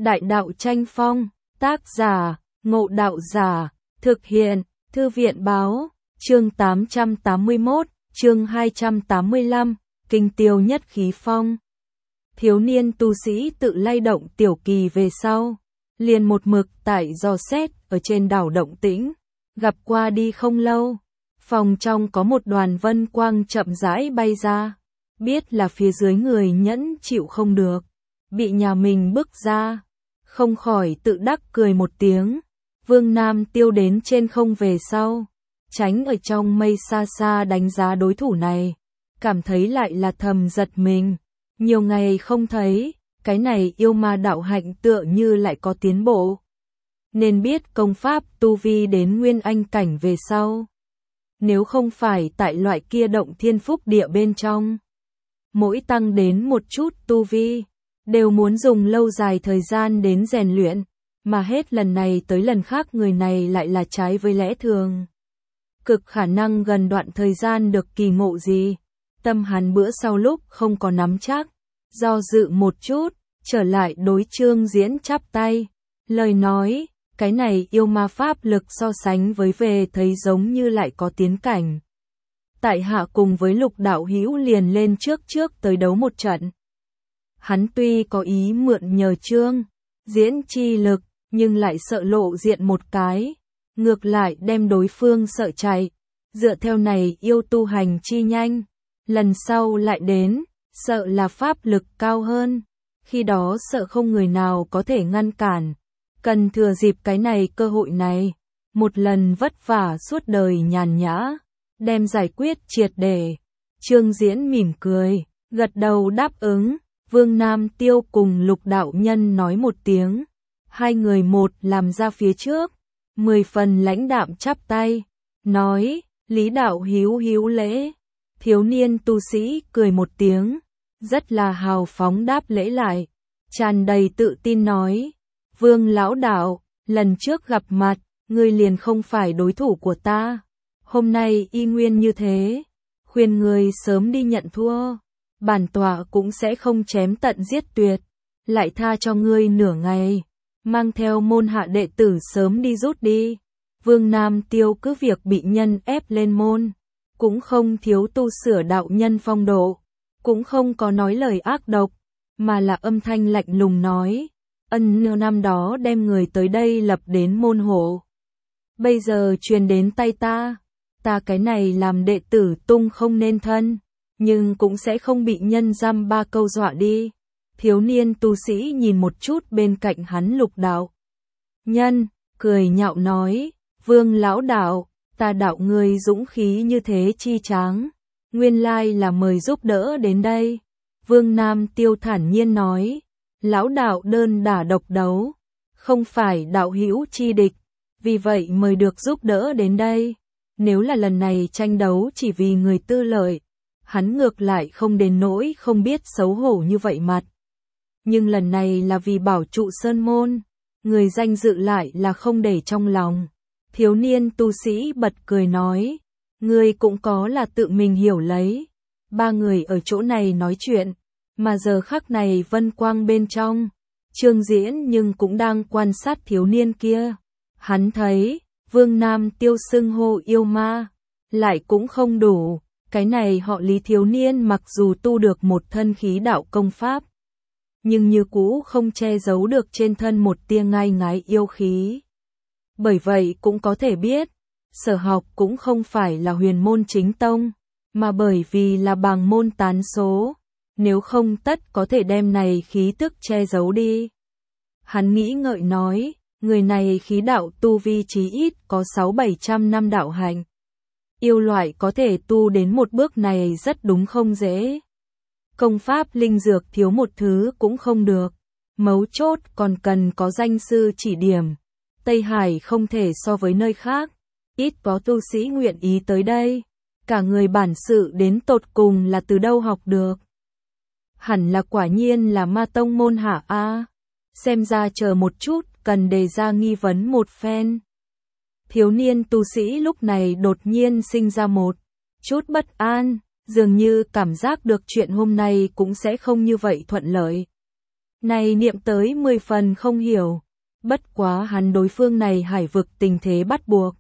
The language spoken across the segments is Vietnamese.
Đại đạo tranh phong, tác giả, Ngộ Đạo Giả, thực hiện, Thư viện báo, chương 881, chương 285, Kinh Tiêu Nhất Khí Phong. Thiếu niên tu sĩ tự lay động tiểu kỳ về sau, liền một mực tại dò xét ở trên đảo động tĩnh, gặp qua đi không lâu, phòng trong có một đoàn vân quang chậm rãi bay ra, biết là phía dưới người nhẫn chịu không được, bị nhà mình bức ra, không khỏi tự đắc cười một tiếng. Vương Nam Tiêu đến trên không về sau, tránh ở trong mây xa xa đánh giá đối thủ này, cảm thấy lại là thầm giật mình, nhiều ngày không thấy, cái này yêu ma đạo hạnh tựa như lại có tiến bộ. Nên biết công pháp tu vi đến nguyên anh cảnh về sau. Nếu không phải tại loại kia động thiên phúc địa bên trong, mỗi tăng đến một chút tu vi, đều muốn dùng lâu dài thời gian đến rèn luyện, mà hết lần này tới lần khác người này lại là trái với lẽ thường. Cực khả năng gần đoạn thời gian được kỳ ngộ gì, tâm hắn bữa sau lúc không có nắm chắc, do dự một chút, trở lại đối Trương Diễn chắp tay, lời nói, cái này yêu ma pháp lực so sánh với về thấy giống như lại có tiến cảnh. Tại hạ cùng với Lục đạo hữu liền lên trước tới đấu một trận. Hắn tuy có ý mượn nhờ Trương Diễn chi lực, nhưng lại sợ lộ diện một cái, ngược lại đem đối phương sợ chạy, dựa theo này yêu tu hành chi nhanh, lần sau lại đến, sợ là pháp lực cao hơn, khi đó sợ không người nào có thể ngăn cản, cần thừa dịp cái này cơ hội này, một lần vất vả suốt đời nhàn nhã, đem giải quyết triệt để. Trương Diễn mỉm cười, gật đầu đáp ứng, Vương Nam Tiêu cùng Lục đạo nhân nói một tiếng. Hai người một làm ra phía trước, 10 phần lãnh đạm chắp tay, nói, Lý đạo hữu lễ. Thiếu niên tu sĩ cười một tiếng, rất là hào phóng đáp lễ lại, tràn đầy tự tin nói, Vương lão đạo, lần trước gặp mặt, ngươi liền không phải đối thủ của ta, hôm nay y nguyên như thế, khuyên ngươi sớm đi nhận thua, bản tọa cũng sẽ không chém tận giết tuyệt, lại tha cho ngươi nửa ngày. Mang theo môn hạ đệ tử sớm đi rút đi. Vương Nam Tiêu cứ việc bị nhân ép lên môn, cũng không thiếu tu sửa đạo nhân phong độ, cũng không có nói lời ác độc, mà là âm thanh lạnh lùng nói, năm đó đem người tới đây lập đến môn hộ. Bây giờ truyền đến tay ta cái này làm đệ tử tung không nên thân, nhưng cũng sẽ không bị nhân dăm ba câu dọa đi. Thiếu niên tu sĩ nhìn một chút bên cạnh hắn Lục đạo nhân, cười nhạo nói, Vương lão đạo, ta đạo ngươi dũng khí như thế chi tráng, nguyên lai là mời giúp đỡ đến đây. Vương Nam Tiêu thản nhiên nói, lão đạo đơn đả độc đấu, không phải đạo hữu chi địch, vì vậy mời được giúp đỡ đến đây. Nếu là lần này tranh đấu chỉ vì người tư lợi, hắn ngược lại không đến nỗi không biết xấu hổ như vậy mặt. Nhưng lần này là vì bảo trụ sơn môn, người danh dự lại là không để trong lòng. Thiếu niên tu sĩ bật cười nói, ngươi cũng có là tự mình hiểu lấy. Ba người ở chỗ này nói chuyện, mà giờ khắc này vân quang bên trong, Trương Diễn nhưng cũng đang quan sát thiếu niên kia. Hắn thấy, Vương Nam Tiêu xưng hô yêu ma, lại cũng không đủ, cái này họ Lý thiếu niên mặc dù tu được một thân khí đạo công pháp, nhưng như cũ không che giấu được trên thân một tia ngai ngái yêu khí. Bởi vậy cũng có thể biết, sở học cũng không phải là huyền môn chính tông, mà bởi vì là bàng môn tán số, nếu không tất có thể đem này khí tức che giấu đi. Hắn nghĩ ngợi nói, người này khí đạo tu vi chí ít có 600-700 năm đạo hạnh. Yêu loại có thể tu đến một bước này rất đúng không dễ. Công pháp linh dược thiếu một thứ cũng không được, mấu chốt còn cần có danh sư chỉ điểm. Tây Hải không thể so với nơi khác, ít có tu sĩ nguyện ý tới đây, cả người bản sự đến tột cùng là từ đâu học được. Hẳn là quả nhiên là ma tông môn hạ a. Xem ra chờ một chút cần đề ra nghi vấn một phen. Thiếu niên tu sĩ lúc này đột nhiên sinh ra một chút bất an, dường như cảm giác được chuyện hôm nay cũng sẽ không như vậy thuận lợi. Này niệm tới 10 phần không hiểu, bất quá hắn đối phương này hải vực tình thế bắt buộc.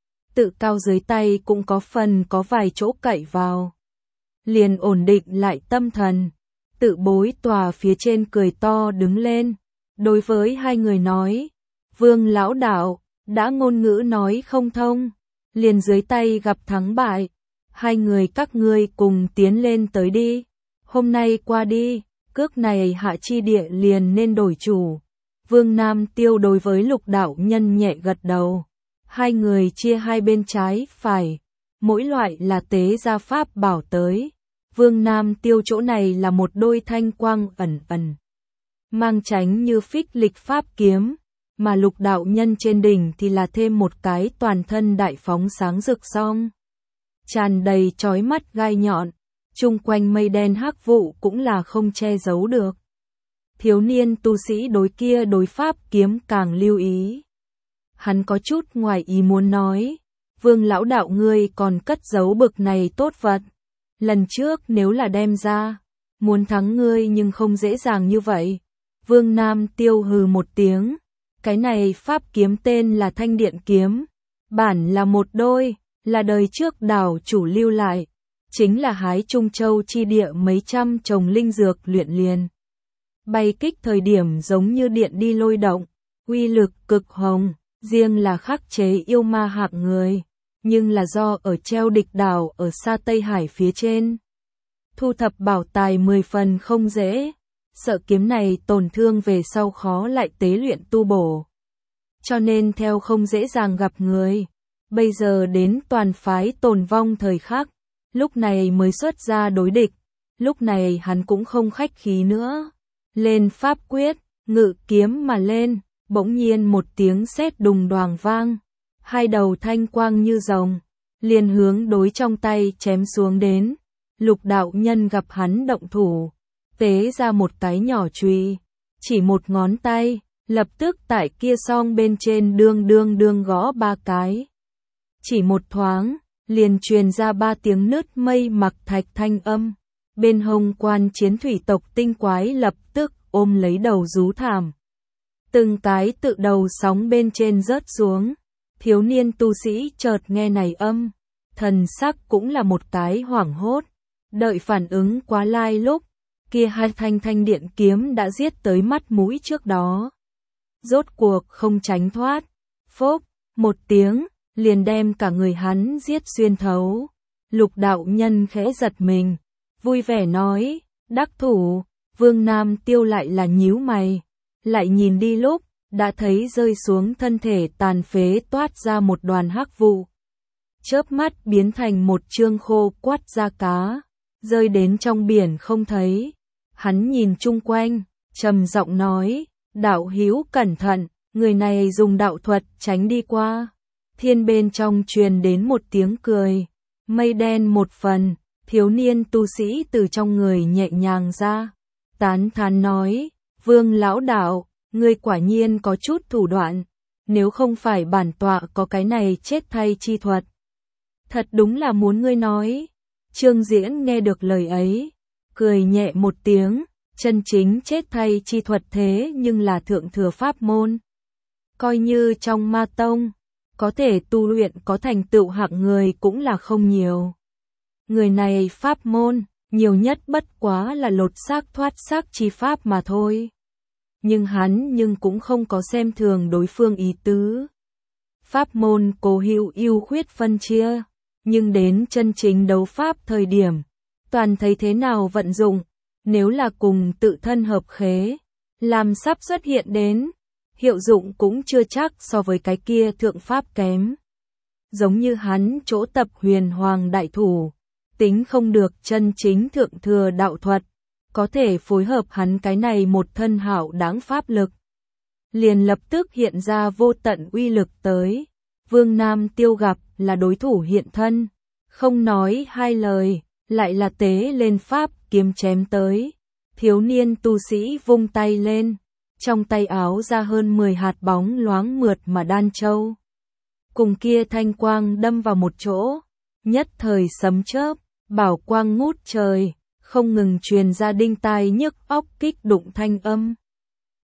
Tự cao dưới tay cũng có phần có vài chỗ cậy vào. Liền ổn định lại tâm thần, tự bối tòa phía trên cười to đứng lên, đối với hai người nói, Vương lão đạo, đã ngôn ngữ nói không thông, liền dưới tay gặp thắng bại, hai người các ngươi cùng tiến lên tới đi, hôm nay qua đi, cước này hạ chi địa liền nên đổi chủ. Vương Nam Tiêu đối với Lục đạo nhân nhẹ gật đầu, hai người chia hai bên trái, phải, mỗi loại là tế gia pháp bảo tới. Vương Nam Tiêu chỗ này là một đôi thanh quang ẩn ẩn, mang tránh như phích lịch pháp kiếm, mà Lục đạo nhân trên đỉnh thì là thêm một cái toàn thân đại phóng sáng rực song, tràn đầy chói mắt gai nhọn, chung quanh mây đen hắc vụ cũng là không che giấu được. Thiếu niên tu sĩ đối kia đối pháp kiếm càng lưu ý. Hắn có chút ngoài ý muốn nói, Vương lão đạo ngươi còn cất giấu bực này tốt vật. Lần trước nếu là đem ra, muốn thắng ngươi nhưng không dễ dàng như vậy. Vương Nam Tiêu hừ một tiếng, cái này pháp kiếm tên là Thanh Điện Kiếm, bản là một đôi, là đời trước đảo chủ lưu lại, chính là hái Trung Châu chi địa mấy trăm trồng linh dược luyện liền. Bay kích thời điểm giống như điện đi lôi động, uy lực cực hồng, riêng là khắc chế yêu ma hạng người, nhưng là do ở treo địch đảo ở xa Tây Hải phía trên. Thu thập bảo tài 10 phần không dễ, sợ kiếm này tổn thương về sau khó lại tế luyện tu bổ. Cho nên theo không dễ dàng gặp người, bây giờ đến toàn phái tồn vong thời khắc, lúc này mới xuất ra đối địch, lúc này hắn cũng không khách khí nữa. Lên pháp quyết, ngự kiếm mà lên, bỗng nhiên một tiếng sét đùng đoàng vang, hai đầu thanh quang như rồng, liền hướng đối trong tay chém xuống đến. Lục đạo nhân gặp hắn động thủ, tế ra một cái nhỏ chùy, chỉ một ngón tay, lập tức tại kia song bên trên đương gõ ba cái. Chỉ một thoáng, liền truyền ra 3 tiếng nứt mây mặc thạch thanh âm. Bên hông quan chiến thủy tộc tinh quái lập tức ôm lấy đầu rú thảm. Từng cái tự đầu sóng bên trên rớt xuống. Thiếu niên tu sĩ chợt nghe này âm, thần sắc cũng là một cái hoảng hốt. Đợi phản ứng quá lai lúc, kia hai thanh điện kiếm đã giết tới mắt mũi trước đó. Rốt cuộc không tránh thoát, phốc, một tiếng, liền đem cả người hắn giết xuyên thấu. Lục đạo nhân khẽ giật mình, vui vẻ nói, đắc thủ. Vương Nam Tiêu lại là nhíu mày, lại nhìn đi lúc, đã thấy rơi xuống thân thể tàn phế toát ra một đoàn hắc vụ. Chớp mắt biến thành một chương khô quắt da cá, rơi đến trong biển không thấy. Hắn nhìn chung quanh, trầm giọng nói, đạo hữu cẩn thận, người này dùng đạo thuật tránh đi qua. Thiên bên trong truyền đến một tiếng cười, mây đen một phần, thiếu niên tu sĩ từ trong người nhẹ nhàng ra, tán thán nói, Vương lão đạo, ngươi quả nhiên có chút thủ đoạn, nếu không phải bản tọa có cái này chết thay chi thuật. Thật đúng là muốn ngươi nói. Trương Diễn nghe được lời ấy, cười nhẹ một tiếng, chân chính chết thay chi thuật thế nhưng là thượng thừa pháp môn. Coi như trong ma tông, có thể tu luyện có thành tựu hạng người cũng là không nhiều. Người này pháp môn, nhiều nhất bất quá là lột xác thoát xác chi pháp mà thôi. Nhưng hắn cũng không có xem thường đối phương ý tứ. Pháp môn cố hữu ưu khuyết phân chia, nhưng đến chân chính đấu pháp thời điểm, toàn thấy thế nào vận dụng, nếu là cùng tự thân hợp khế, làm sắp xuất hiện đến, hiệu dụng cũng chưa chắc so với cái kia thượng pháp kém. Giống như hắn chỗ tập huyền hoàng đại thủ, tính không được chân chính thượng thừa đạo thuật, có thể phối hợp hắn cái này một thân hảo đáng pháp lực. Liền lập tức hiện ra vô tận uy lực tới. Vương Nam Tiêu gặp là đối thủ hiện thân, không nói hai lời, lại là tế lên pháp kiếm chém tới. Thiếu niên tu sĩ vung tay lên, trong tay áo ra hơn 10 hạt bóng loáng mượt mà đan châu. Cùng kia thanh quang đâm vào một chỗ, nhất thời sấm chớp, bảo quang ngút trời, không ngừng truyền ra đinh tai nhức óc kích đụng thanh âm.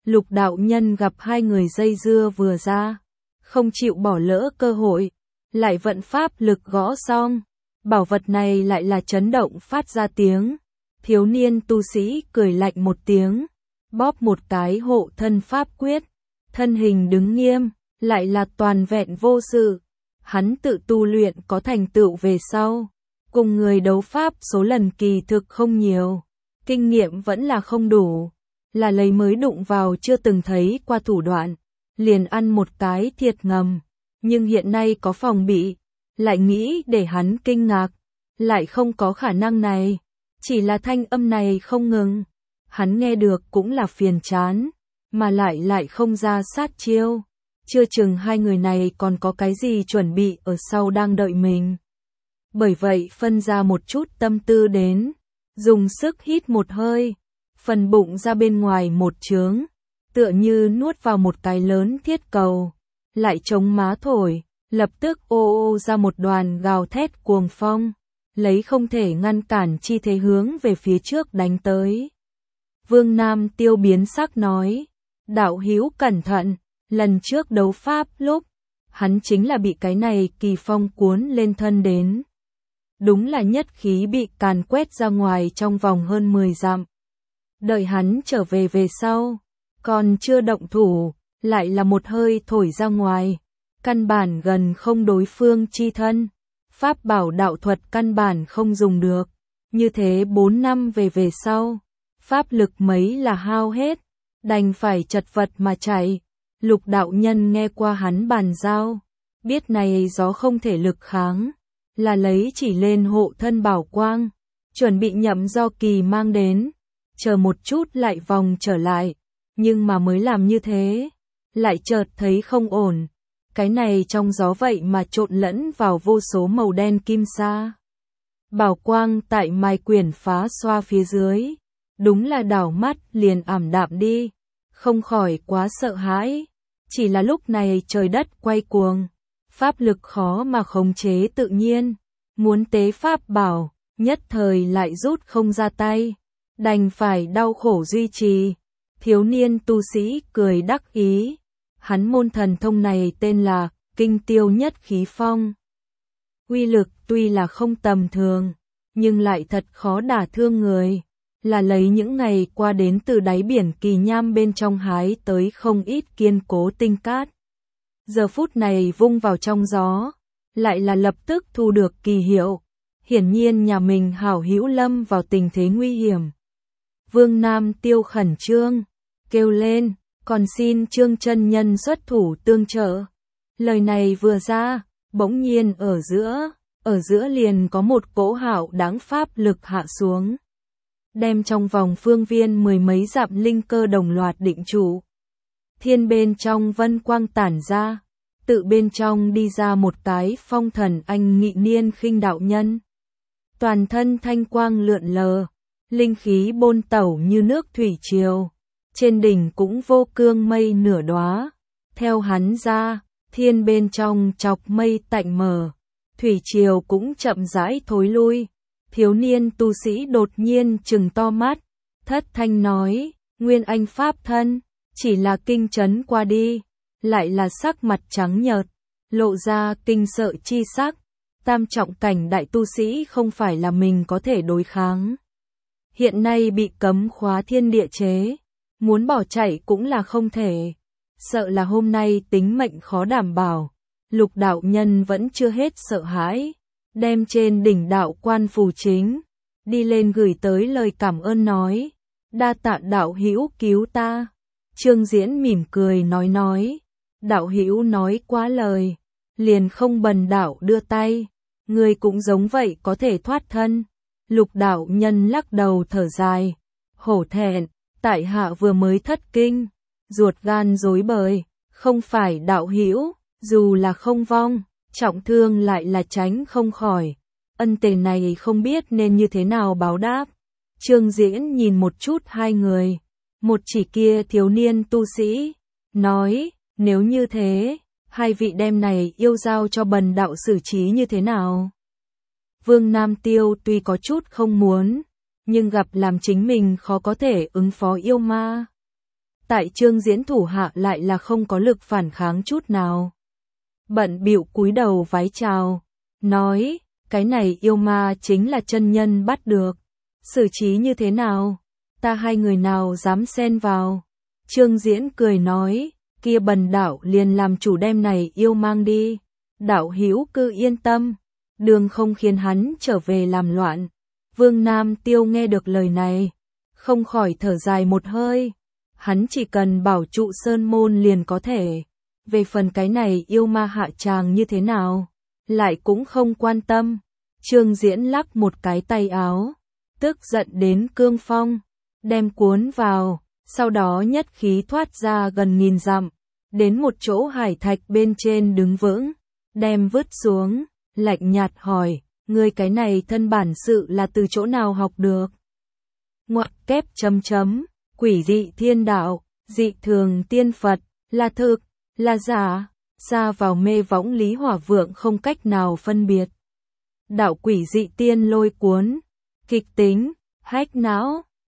Lục đạo nhân gặp hai người dây dưa vừa ra, không chịu bỏ lỡ cơ hội, lại vận pháp lực gõ xong. Bảo vật này lại là chấn động phát ra tiếng. Thiếu niên tu sĩ cười lạnh một tiếng, bóp một cái hộ thân pháp quyết, thân hình đứng nghiêm, lại là toàn vẹn vô sự. Hắn tự tu luyện có thành tựu về sau, cùng người đấu pháp số lần kỳ thực không nhiều, kinh nghiệm vẫn là không đủ, là lấy mới đụng vào chưa từng thấy qua thủ đoạn, liền ăn một cái thiệt ngầm, nhưng hiện nay có phòng bị, lại nghĩ để hắn kinh ngạc, lại không có khả năng này, chỉ là thanh âm này không ngừng, hắn nghe được cũng là phiền chán, mà lại không ra sát chiêu, chưa chừng hai người này còn có cái gì chuẩn bị ở sau đang đợi mình. Bởi vậy phân ra một chút tâm tư đến, dùng sức hít một hơi, phần bụng ra bên ngoài một chướng, tựa như nuốt vào một cái lớn thiết cầu, lại chống má thổi, lập tức ô ô ra một đoàn gào thét cuồng phong, lấy không thể ngăn cản chi thế hướng về phía trước đánh tới. Vương Nam Tiêu biến sắc nói, đạo hữu cẩn thận, lần trước đấu pháp lúc, hắn chính là bị cái này kỳ phong cuốn lên thân đến. Đúng là nhất khí bị càn quét ra ngoài trong vòng hơn 10 dặm. Đợi hắn trở về sau, còn chưa động thủ, lại là một hơi thổi ra ngoài, căn bản gần không đối phương chi thân, pháp bảo đạo thuật căn bản không dùng được, như thế 4 năm về sau, pháp lực mấy là hao hết, đành phải chật vật mà chạy. Lục đạo nhân nghe qua hắn bàn giao, biết này gió không thể lực kháng, là lấy chỉ lên hộ thân bảo quang, chuẩn bị nhậm do kỳ mang đến, chờ một chút lại vòng trở lại, nhưng mà mới làm như thế, lại chợt thấy không ổn, cái này trong gió vậy mà trộn lẫn vào vô số màu đen kim sa. Bảo quang tại mai quyển phá xoa phía dưới, đúng là đảo mắt liền ảm đạm đi, không khỏi quá sợ hãi, chỉ là lúc này trời đất quay cuồng, pháp lực khó mà khống chế tự nhiên, muốn tế pháp bảo, nhất thời lại rút không ra tay, đành phải đau khổ duy trì. Thiếu niên tu sĩ cười đắc ý, hắn môn thần thông này tên là Kinh Tiêu Nhất Khí Phong. Uy lực tuy là không tầm thường, nhưng lại thật khó đả thương người, là lấy những ngày qua đến từ đáy biển Kỳ Nham bên trong hái tới không ít kiên cố tinh cát. Giờ phút này vung vào trong gió, lại là lập tức thu được kỳ hiệu, hiển nhiên nhà mình hảo hữu lâm vào tình thế nguy hiểm. Vương Nam Tiêu khẩn trương, kêu lên, còn xin Trương chân nhân xuất thủ tương trợ. Lời này vừa ra, bỗng nhiên ở giữa liền có một cỗ hạo đáng pháp lực hạ xuống, đem trong vòng phương viên mười mấy dặm linh cơ đồng loạt định trụ. Thiên bên trong vân quang tản ra, tự bên trong đi ra một cái phong thần anh nghị niên khinh đạo nhân. Toàn thân thanh quang lượn lờ, linh khí bôn tẩu như nước thủy triều, trên đỉnh cũng vô cương mây nửa đóa. Theo hắn ra, thiên bên trong chọc mây tạnh mở, thủy triều cũng chậm rãi thối lui. Thiếu niên tu sĩ đột nhiên trừng to mắt, thất thanh nói, Nguyên Anh pháp thân, chỉ là kinh chấn qua đi, lại là sắc mặt trắng nhợt, lộ ra kinh sợ chi sắc, tam trọng cảnh đại tu sĩ không phải là mình có thể đối kháng. Hiện nay bị cấm khóa thiên địa chế, muốn bỏ chạy cũng là không thể, sợ là hôm nay tính mệnh khó đảm bảo. Lục đạo nhân vẫn chưa hết sợ hãi, đem trên đỉnh đạo quan phù chính, đi lên gửi tới lời cảm ơn nói, đa tạ đạo hữu cứu ta. Trương Diễn mỉm cười nói, đạo hữu nói quá lời, liền không bần đạo đưa tay, người cũng giống vậy có thể thoát thân. Lục đạo nhân lắc đầu thở dài, hổ thẹn, tại hạ vừa mới thất kinh, ruột gan rối bời, không phải đạo hữu, dù là không vong, trọng thương lại là tránh không khỏi, ân tề này không biết nên như thế nào báo đáp. Trương Diễn nhìn một chút hai người, một chỉ kia thiếu niên tu sĩ, nói, nếu như thế, hai vị đem này yêu giao cho bần đạo xử trí như thế nào? Vương Nam Tiêu tuy có chút không muốn, nhưng gặp làm chính mình khó có thể ứng phó yêu ma. tại Trương Diễn thủ hạ lại là không có lực phản kháng chút nào. Bận bịu cúi đầu vái chào, nói, cái này yêu ma chính là chân nhân bắt được, xử trí như thế nào, ta hai người nào dám xen vào. Trương Diễn cười nói, kia Bần đạo liền làm chủ đem này yêu mang đi, đạo hữu cứ yên tâm, đường không khiến hắn trở về làm loạn. Vương Nam Tiêu nghe được lời này, không khỏi thở dài một hơi, hắn chỉ cần bảo trụ sơn môn liền có thể, về phần cái này yêu ma hạ tràng như thế nào, lại cũng không quan tâm. Trương Diễn lắc một cái tay áo, tức giận đến cương phong, đem cuốn vào, sau đó nhất khí thoát ra gần 1000 dặm, đến một chỗ hải thạch bên trên đứng vững, đem vứt xuống, lạnh nhạt hỏi, ngươi cái này thân bản sự là từ chỗ nào học được? Ngoặc kép chấm, quỷ dị thiên đạo, dị thường tiên Phật, là thực, là giả, xa vào mê võng Lý Hỏa Vượng không cách nào phân biệt. Đạo quỷ dị tiên lôi cuốn, kịch tính, hách não,